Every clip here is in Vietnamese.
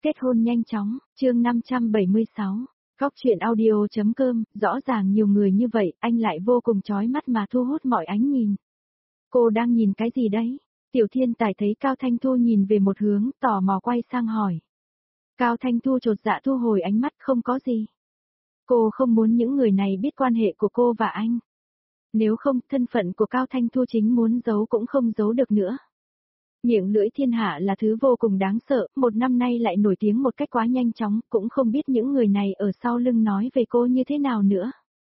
Kết hôn nhanh chóng, chương 576. Góc truyện audio.com, rõ ràng nhiều người như vậy, anh lại vô cùng chói mắt mà thu hút mọi ánh nhìn. Cô đang nhìn cái gì đấy? Tiểu Thiên Tài thấy Cao Thanh Thu nhìn về một hướng, tò mò quay sang hỏi. Cao Thanh Thu chột dạ thu hồi ánh mắt, không có gì. Cô không muốn những người này biết quan hệ của cô và anh. Nếu không, thân phận của Cao Thanh Thu chính muốn giấu cũng không giấu được nữa. Miệng lưỡi thiên hạ là thứ vô cùng đáng sợ, một năm nay lại nổi tiếng một cách quá nhanh chóng, cũng không biết những người này ở sau lưng nói về cô như thế nào nữa.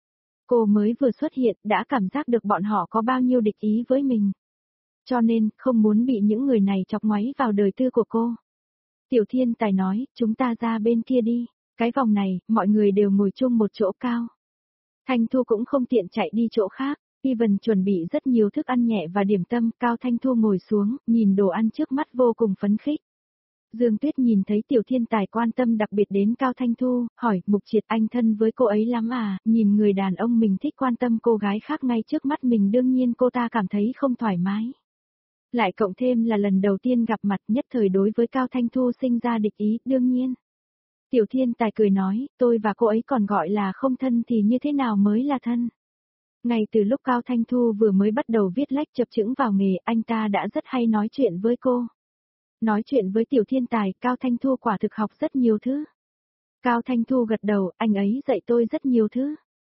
Cô mới vừa xuất hiện, đã cảm giác được bọn họ có bao nhiêu địch ý với mình. Cho nên, không muốn bị những người này chọc ngoáy vào đời tư của cô. Tiểu Thiên Tài nói, chúng ta ra bên kia đi, cái vòng này, mọi người đều ngồi chung một chỗ cao. Thanh Thu cũng không tiện chạy đi chỗ khác. Steven chuẩn bị rất nhiều thức ăn nhẹ và điểm tâm, Cao Thanh Thu ngồi xuống, nhìn đồ ăn trước mắt vô cùng phấn khích. Dương Tuyết nhìn thấy Tiểu Thiên Tài quan tâm đặc biệt đến Cao Thanh Thu, hỏi, Mục Triệt anh thân với cô ấy lắm à, nhìn người đàn ông mình thích quan tâm cô gái khác ngay trước mắt mình đương nhiên cô ta cảm thấy không thoải mái. Lại cộng thêm là lần đầu tiên gặp mặt nhất thời đối với Cao Thanh Thu sinh ra địch ý, đương nhiên. Tiểu Thiên Tài cười nói, tôi và cô ấy còn gọi là không thân thì như thế nào mới là thân. Ngay từ lúc Cao Thanh Thu vừa mới bắt đầu viết lách chập chững vào nghề, anh ta đã rất hay nói chuyện với cô. Nói chuyện với Tiểu Thiên Tài, Cao Thanh Thu quả thực học rất nhiều thứ. Cao Thanh Thu gật đầu, anh ấy dạy tôi rất nhiều thứ.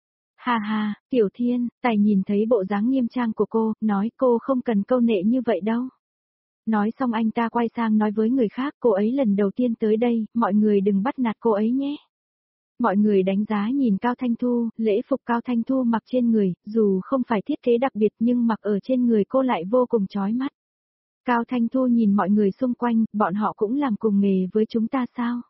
Ha ha, Tiểu Thiên Tài nhìn thấy bộ dáng nghiêm trang của cô, nói cô không cần câu nệ như vậy đâu. Nói xong anh ta quay sang nói với người khác, cô ấy lần đầu tiên tới đây, mọi người đừng bắt nạt cô ấy nhé. Mọi người đánh giá nhìn Cao Thanh Thu, lễ phục Cao Thanh Thu mặc trên người, dù không phải thiết kế đặc biệt nhưng mặc ở trên người cô lại vô cùng chói mắt. Cao Thanh Thu nhìn mọi người xung quanh, bọn họ cũng làm cùng nghề với chúng ta sao?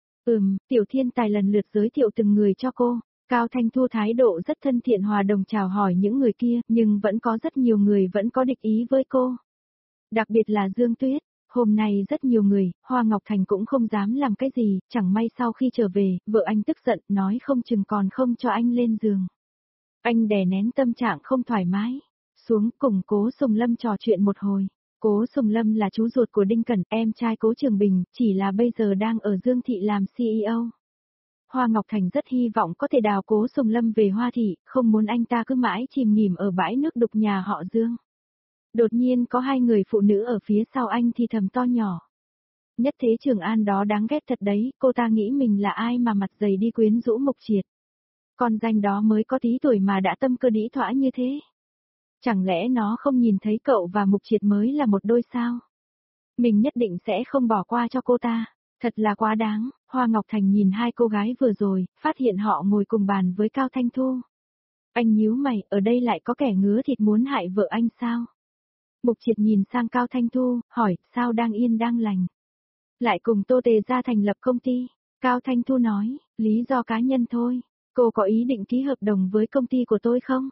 Tiểu Thiên Tài lần lượt giới thiệu từng người cho cô. Cao Thanh Thu thái độ rất thân thiện hòa đồng chào hỏi những người kia, nhưng vẫn có rất nhiều người vẫn có địch ý với cô. Đặc biệt là Dương Tuyết. Hôm nay rất nhiều người, Hoa Ngọc Thành cũng không dám làm cái gì, chẳng may sau khi trở về, vợ anh tức giận, nói không chừng còn không cho anh lên giường. Anh đè nén tâm trạng không thoải mái, xuống cùng Cố Sùng Lâm trò chuyện một hồi. Cố Sùng Lâm là chú ruột của Đinh Cẩn, em trai Cố Trường Bình, chỉ là bây giờ đang ở Dương Thị làm CEO. Hoa Ngọc Thành rất hy vọng có thể đào Cố Sùng Lâm về Hoa Thị, không muốn anh ta cứ mãi chìm nghỉm ở bãi nước đục nhà họ Dương. Đột nhiên có hai người phụ nữ ở phía sau anh thì thầm to nhỏ. Nhất Thế Trường An đó đáng ghét thật đấy, cô ta nghĩ mình là ai mà mặt dày đi quyến rũ Mục Triệt. Con danh đó mới có tí tuổi mà đã tâm cơ đĩ thỏa như thế. Chẳng lẽ nó không nhìn thấy cậu và Mục Triệt mới là một đôi sao? Mình nhất định sẽ không bỏ qua cho cô ta. Thật là quá đáng. Hoa Ngọc Thành nhìn hai cô gái vừa rồi, phát hiện họ ngồi cùng bàn với Cao Thanh Thu. Anh nhíu mày, ở đây lại có kẻ ngứa thịt muốn hại vợ anh sao? Mục Triệt nhìn sang Cao Thanh Thu, hỏi, sao đang yên đang lành? Lại cùng Tô Tề ra thành lập công ty. Cao Thanh Thu nói, lý do cá nhân thôi. Cô có ý định ký hợp đồng với công ty của tôi không?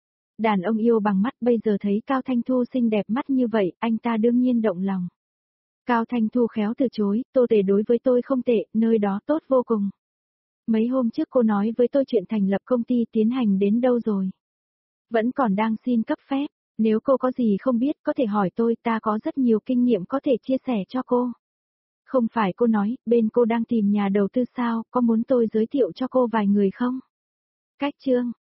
Đàn ông yêu bằng mắt bây giờ thấy Cao Thanh Thu xinh đẹp mắt như vậy, anh ta đương nhiên động lòng. Cao Thanh Thu khéo từ chối, Tô Tề đối với tôi không tệ, nơi đó tốt vô cùng. Mấy hôm trước cô nói với tôi chuyện thành lập công ty tiến hành đến đâu rồi? Vẫn còn đang xin cấp phép. Nếu cô có gì không biết có thể hỏi tôi, ta có rất nhiều kinh nghiệm có thể chia sẻ cho cô. Không phải cô nói, bên cô đang tìm nhà đầu tư sao, có muốn tôi giới thiệu cho cô vài người không? Cách chương.